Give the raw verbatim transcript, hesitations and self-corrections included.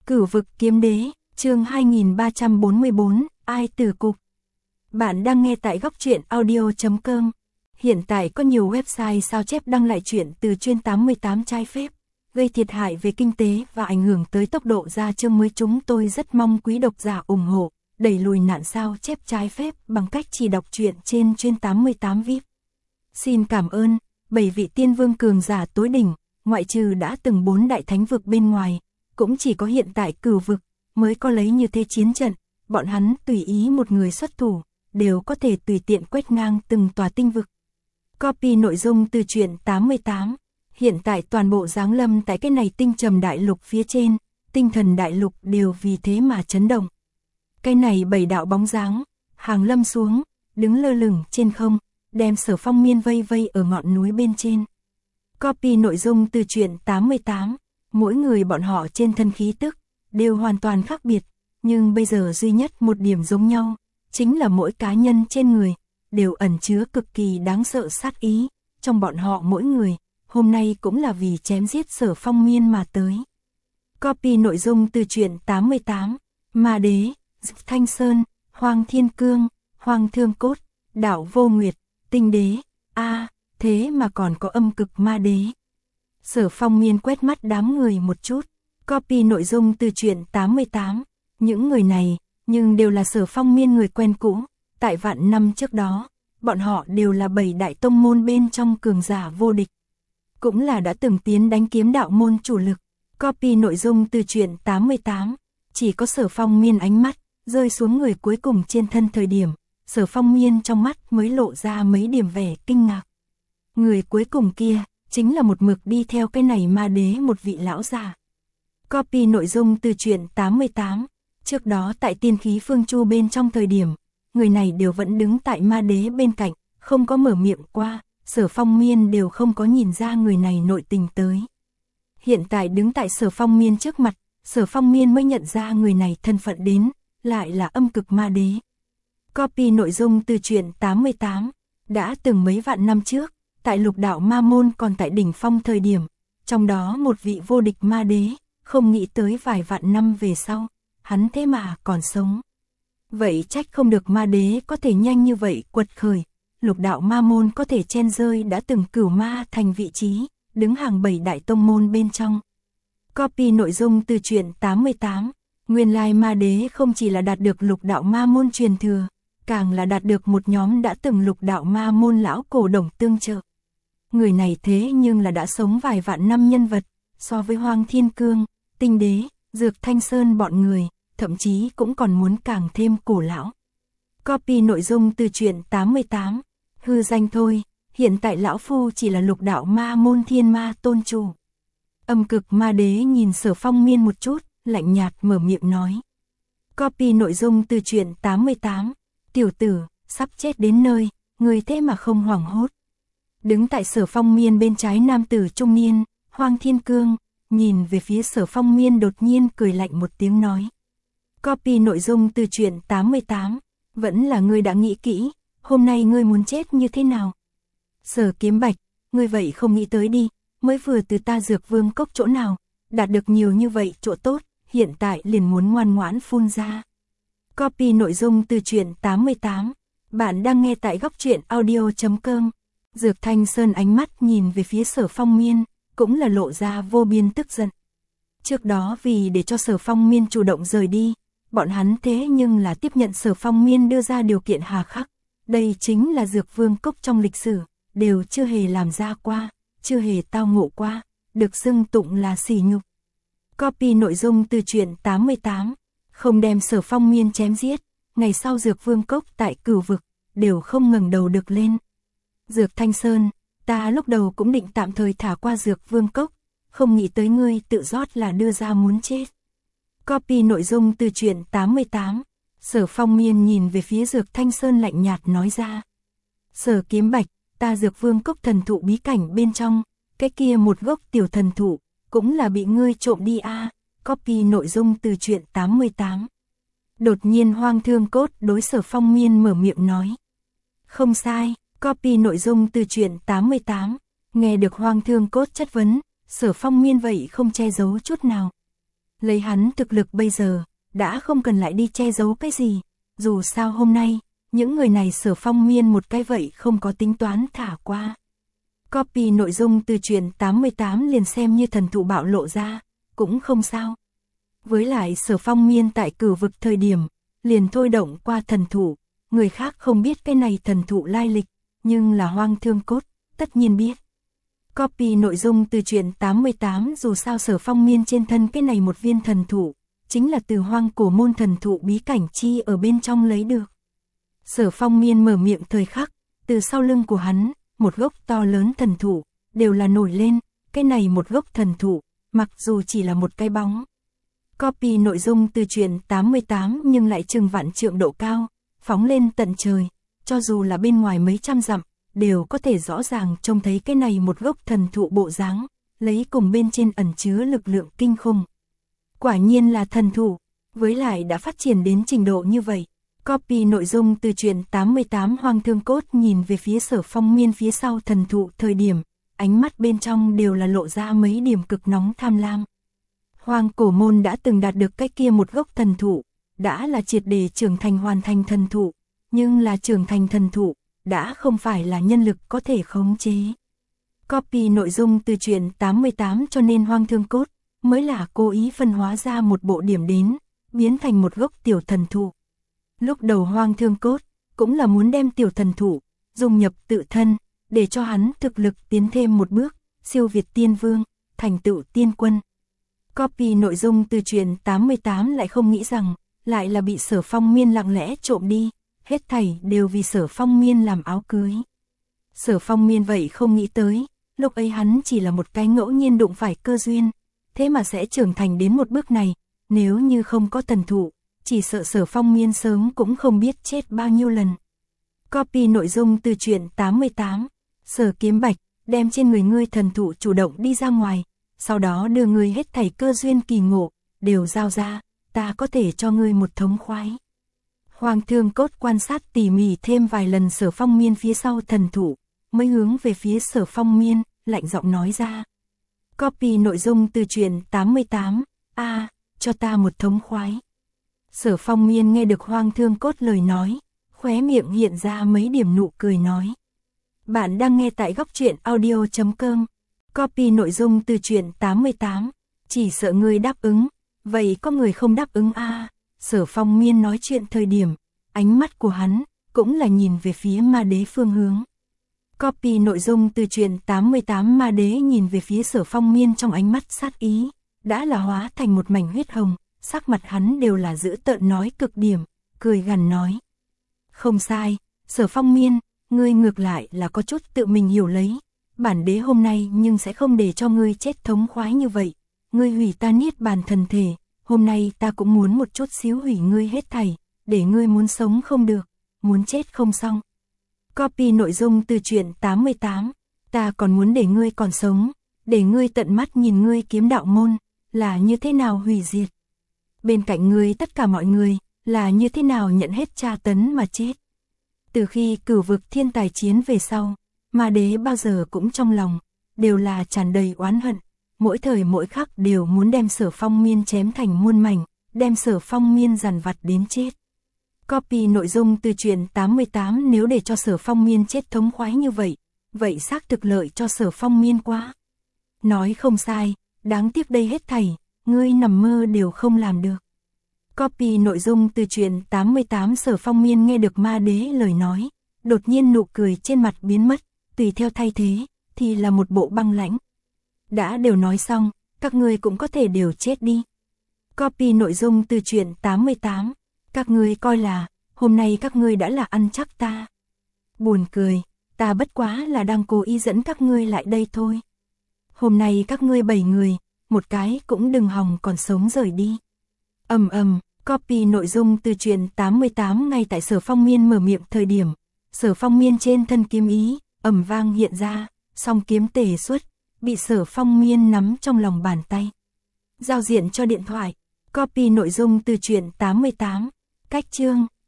Cửu vực kiếm đế, chương hai nghìn ba trăm bốn mươi tư, ai tử cục. Bạn đang nghe tại góc truyện audio chấm com. Hiện tại có nhiều website sao chép đăng lại truyện từ chuyên tám mươi tám trái phép, gây thiệt hại về kinh tế và ảnh hưởng tới tốc độ ra chương mới. Chúng tôi rất mong quý độc giả ủng hộ, đẩy lùi nạn sao chép trái phép bằng cách chỉ đọc truyện trên chuyên tám mươi tám vi ai pi. Xin cảm ơn. Bảy vị tiên vương cường giả tối đỉnh, ngoại trừ đã từng bốn đại thánh vực bên ngoài, cũng chỉ có hiện tại cửu vực mới có lấy như thế chiến trận. Bọn hắn tùy ý một người xuất thủ, đều có thể tùy tiện quét ngang từng tòa tinh vực. Copy nội dung từ truyện tám mươi tám. Hiện tại toàn bộ giáng lâm tại cái này tinh trầm đại lục phía trên, tinh thần đại lục đều vì thế mà chấn động. Cái này bảy đạo bóng dáng, hàng lâm xuống, đứng lơ lửng trên không, đem Sở Phong Miên vây vây ở ngọn núi bên trên. Copy nội dung từ truyện tám mươi tám. Mỗi người bọn họ trên thân khí tức đều hoàn toàn khác biệt, nhưng bây giờ duy nhất một điểm giống nhau, chính là mỗi cá nhân trên người đều ẩn chứa cực kỳ đáng sợ sát ý. Trong bọn họ mỗi người, hôm nay cũng là vì chém giết Sở Phong Miên mà tới. Copy nội dung từ truyện tám mươi tám. Ma đế, Dực Thanh Sơn, Hoàng Thiên Cương, Hoàng Thương Cốt, Đảo Vô Nguyệt, Tinh đế. A, à, thế mà còn có âm cực ma đế. Sở Phong Miên quét mắt đám người một chút. Copy nội dung từ truyện tám mươi tám. Những người này, nhưng đều là Sở Phong Miên người quen cũ. Tại vạn năm trước đó, bọn họ đều là bảy đại tông môn bên trong cường giả vô địch. Cũng là đã từng tiến đánh kiếm đạo môn chủ lực. Copy nội dung từ truyện tám mươi tám. Chỉ có Sở Phong Miên ánh mắt rơi xuống người cuối cùng trên thân thời điểm, Sở Phong Miên trong mắt mới lộ ra mấy điểm vẻ kinh ngạc. Người cuối cùng kia chính là một mực đi theo cái này ma đế một vị lão già. Copy nội dung từ truyện tám mươi tám. Trước đó tại tiên khí phương chu bên trong thời điểm, người này đều vẫn đứng tại ma đế bên cạnh, không có mở miệng qua, Sở Phong Miên đều không có nhìn ra người này nội tình tới. Hiện tại đứng tại Sở Phong Miên trước mặt, Sở Phong Miên mới nhận ra người này thân phận đến, lại là âm cực ma đế. Copy nội dung từ truyện tám mươi tám. Đã từng mấy vạn năm trước, tại lục đạo ma môn còn tại đỉnh phong thời điểm, trong đó một vị vô địch ma đế, không nghĩ tới vài vạn năm về sau, hắn thế mà còn sống. Vậy trách không được ma đế có thể nhanh như vậy quật khởi, lục đạo ma môn có thể chen rơi đã từng cửu ma thành vị trí, đứng hàng bảy đại tông môn bên trong. Copy nội dung từ truyện tám mươi tám. Nguyên lai ma đế không chỉ là đạt được lục đạo ma môn truyền thừa, càng là đạt được một nhóm đã từng lục đạo ma môn lão cổ đồng tương trợ. Người này thế nhưng là đã sống vài vạn năm nhân vật, so với Hoàng Thiên Cương, Tinh đế, Dược Thanh Sơn bọn người, thậm chí cũng còn muốn càng thêm cổ lão. Copy nội dung từ truyện tám mươi tám. Hư danh thôi, hiện tại lão phu chỉ là lục đạo ma môn thiên ma tôn chủ. Âm cực ma đế nhìn Sở Phong Miên một chút, lạnh nhạt mở miệng nói. Copy nội dung từ truyện tám mươi tám. Tiểu tử, sắp chết đến nơi, người thế mà không hoảng hốt. Đứng tại Sở Phong Miên bên trái nam tử trung niên, Hoàng Thiên Cương, nhìn về phía Sở Phong Miên đột nhiên cười lạnh một tiếng nói. Copy nội dung từ truyện tám mươi tám. Vẫn là ngươi đã nghĩ kỹ, hôm nay ngươi muốn chết như thế nào? Sở Kiếm Bạch, ngươi vậy không nghĩ tới đi, mới vừa từ ta Dược Vương cốc chỗ nào, đạt được nhiều như vậy chỗ tốt, hiện tại liền muốn ngoan ngoãn phun ra. Copy nội dung từ truyện tám mươi tám. Bạn đang nghe tại góc truyện audio chấm com. Dược Thanh Sơn ánh mắt nhìn về phía Sở Phong Miên, cũng là lộ ra vô biên tức giận. Trước đó vì để cho Sở Phong Miên chủ động rời đi, bọn hắn thế nhưng là tiếp nhận Sở Phong Miên đưa ra điều kiện hà khắc. Đây chính là Dược Vương cốc trong lịch sử, đều chưa hề làm ra qua, chưa hề tao ngộ qua, được xưng tụng là sỉ nhục. Copy nội dung từ truyện tám mươi tám. Không đem Sở Phong Miên chém giết, ngày sau Dược Vương cốc tại cửu vực, đều không ngẩng đầu được lên. Dược Thanh Sơn, ta lúc đầu cũng định tạm thời thả qua Dược Vương cốc, không nghĩ tới ngươi tự rót là đưa ra muốn chết. Copy nội dung từ truyện tám mươi tám. Sở Phong Miên nhìn về phía Dược Thanh Sơn lạnh nhạt nói ra. Sở Kiếm Bạch, ta Dược Vương cốc thần thụ bí cảnh bên trong, cái kia một gốc tiểu thần thụ, cũng là bị ngươi trộm đi a. À. Copy nội dung từ truyện tám mươi tám. Đột nhiên Hoàng Thương Cốt đối Sở Phong Miên mở miệng nói. Không sai. Copy nội dung từ truyện tám mươi tám. Nghe được Hoàng Thương Cốt chất vấn, Sở Phong Miên vậy không che giấu chút nào. Lấy hắn thực lực bây giờ, đã không cần lại đi che giấu cái gì. Dù sao hôm nay, những người này Sở Phong miên một cái vậy không có tính toán thả qua. Copy nội dung từ truyện tám mươi tám liền xem như thần thụ bạo lộ ra, cũng không sao. Với lại Sở Phong miên tại cửu vực thời điểm, liền thôi động qua thần thụ, người khác không biết cái này thần thụ lai lịch, nhưng là Hoang Thương Cốt, tất nhiên biết. Copy nội dung từ truyện tám mươi tám dù sao Sở Phong miên trên thân cái này một viên thần thụ, chính là từ Hoang Cổ Môn thần thụ bí cảnh chi ở bên trong lấy được. Sở Phong miên mở miệng thời khắc, từ sau lưng của hắn, một gốc to lớn thần thụ, đều là nổi lên, cái này một gốc thần thụ, mặc dù chỉ là một cái bóng. Copy nội dung từ truyện tám mươi tám nhưng lại chừng vạn trượng độ cao, phóng lên tận trời, cho dù là bên ngoài mấy trăm dặm, đều có thể rõ ràng trông thấy cái này một gốc thần thụ bộ dáng, lấy cùng bên trên ẩn chứa lực lượng kinh khủng. Quả nhiên là thần thụ, với lại đã phát triển đến trình độ như vậy. Copy nội dung từ truyện tám mươi tám Hoang Thương Cốt nhìn về phía Sở Phong miên phía sau thần thụ thời điểm, ánh mắt bên trong đều là lộ ra mấy điểm cực nóng tham lam. Hoang Cổ Môn đã từng đạt được cái kia một gốc thần thụ, đã là triệt để trưởng thành hoàn thành thần thụ, nhưng là trưởng thành thần thụ, đã không phải là nhân lực có thể khống chế. Copy nội dung từ truyện tám mươi tám cho nên Hoang Thương Cốt, mới là cố ý phân hóa ra một bộ điểm đến, biến thành một gốc tiểu thần thụ. Lúc đầu Hoang Thương Cốt, cũng là muốn đem tiểu thần thụ, dung nhập tự thân, để cho hắn thực lực tiến thêm một bước, siêu việt tiên vương, thành tựu tiên quân. Copy nội dung từ truyện tám mươi tám lại không nghĩ rằng, lại là bị Sở Phong miên lặng lẽ trộm đi, hết thảy đều vì Sở Phong miên làm áo cưới. Sở Phong miên vậy không nghĩ tới, lúc ấy hắn chỉ là một cái ngẫu nhiên đụng phải cơ duyên, thế mà sẽ trưởng thành đến một bước này, nếu như không có thần thụ, chỉ sợ Sở Phong miên sớm cũng không biết chết bao nhiêu lần. Copy nội dung từ truyện tám mươi tám, Sở Kiếm Bạch, đem trên người ngươi thần thụ chủ động đi ra ngoài, sau đó đưa ngươi hết thảy cơ duyên kỳ ngộ, đều giao ra, ta có thể cho ngươi một thống khoái. Hoang Thương Cốt quan sát tỉ mỉ thêm vài lần Sở Phong miên phía sau thần thụ, mới hướng về phía Sở Phong miên, lạnh giọng nói ra. Copy nội dung từ truyện tám mươi tám, a à, cho ta một thống khoái. Sở Phong miên nghe được Hoang Thương Cốt lời nói, khóe miệng hiện ra mấy điểm nụ cười nói. Bạn đang nghe tại góc truyện audio chấm com. Copy nội dung từ truyện tám mươi tám, chỉ sợ người đáp ứng, vậy có người không đáp ứng a à. Sở Phong miên nói chuyện thời điểm, ánh mắt của hắn, cũng là nhìn về phía ma đế phương hướng. Copy nội dung từ truyện tám mươi tám ma đế nhìn về phía Sở Phong miên trong ánh mắt sát ý, đã là hóa thành một mảnh huyết hồng, sắc mặt hắn đều là dữ tợn nói cực điểm, cười gằn nói. Không sai, Sở Phong miên, ngươi ngược lại là có chút tự mình hiểu lấy, bản đế hôm nay nhưng sẽ không để cho ngươi chết thống khoái như vậy, ngươi hủy ta niết bàn thần thể, hôm nay ta cũng muốn một chút xíu hủy ngươi hết thảy, để ngươi muốn sống không được, muốn chết không xong. Copy nội dung từ truyện tám mươi tám, ta còn muốn để ngươi còn sống, để ngươi tận mắt nhìn ngươi kiếm đạo môn, là như thế nào hủy diệt. Bên cạnh ngươi tất cả mọi người, là như thế nào nhận hết tra tấn mà chết. Từ khi cửu vực thiên tài chiến về sau, ma đế bao giờ cũng trong lòng, đều là tràn đầy oán hận, mỗi thời mỗi khắc đều muốn đem Sở Phong miên chém thành muôn mảnh, đem Sở Phong miên dằn vặt đến chết. Copy nội dung từ truyện tám mươi tám nếu để cho Sở Phong miên chết thống khoái như vậy, vậy xác thực lợi cho Sở Phong miên quá. Nói không sai, đáng tiếc đây hết thảy, ngươi nằm mơ đều không làm được. Copy nội dung từ truyện tám mươi tám Sở Phong miên nghe được ma đế lời nói, đột nhiên nụ cười trên mặt biến mất, tùy theo thay thế, thì là một bộ băng lãnh. Đã đều nói xong, các ngươi cũng có thể đều chết đi. Copy nội dung từ truyện tám mươi tám, các ngươi coi là, hôm nay các ngươi đã là ăn chắc ta. Buồn cười, ta bất quá là đang cố ý dẫn các ngươi lại đây thôi. Hôm nay các ngươi bảy người, một cái cũng đừng hòng còn sống rời đi. Ầm ầm, copy nội dung từ truyện tám mươi tám ngay tại Sở Phong miên mở miệng thời điểm, Sở Phong miên trên thân kiếm ý, ầm vang hiện ra, song kiếm tề xuất, bị Sở Phong miên nắm trong lòng bàn tay. Giao diện cho điện thoại, copy nội dung từ truyện tám mươi tám, cách chương.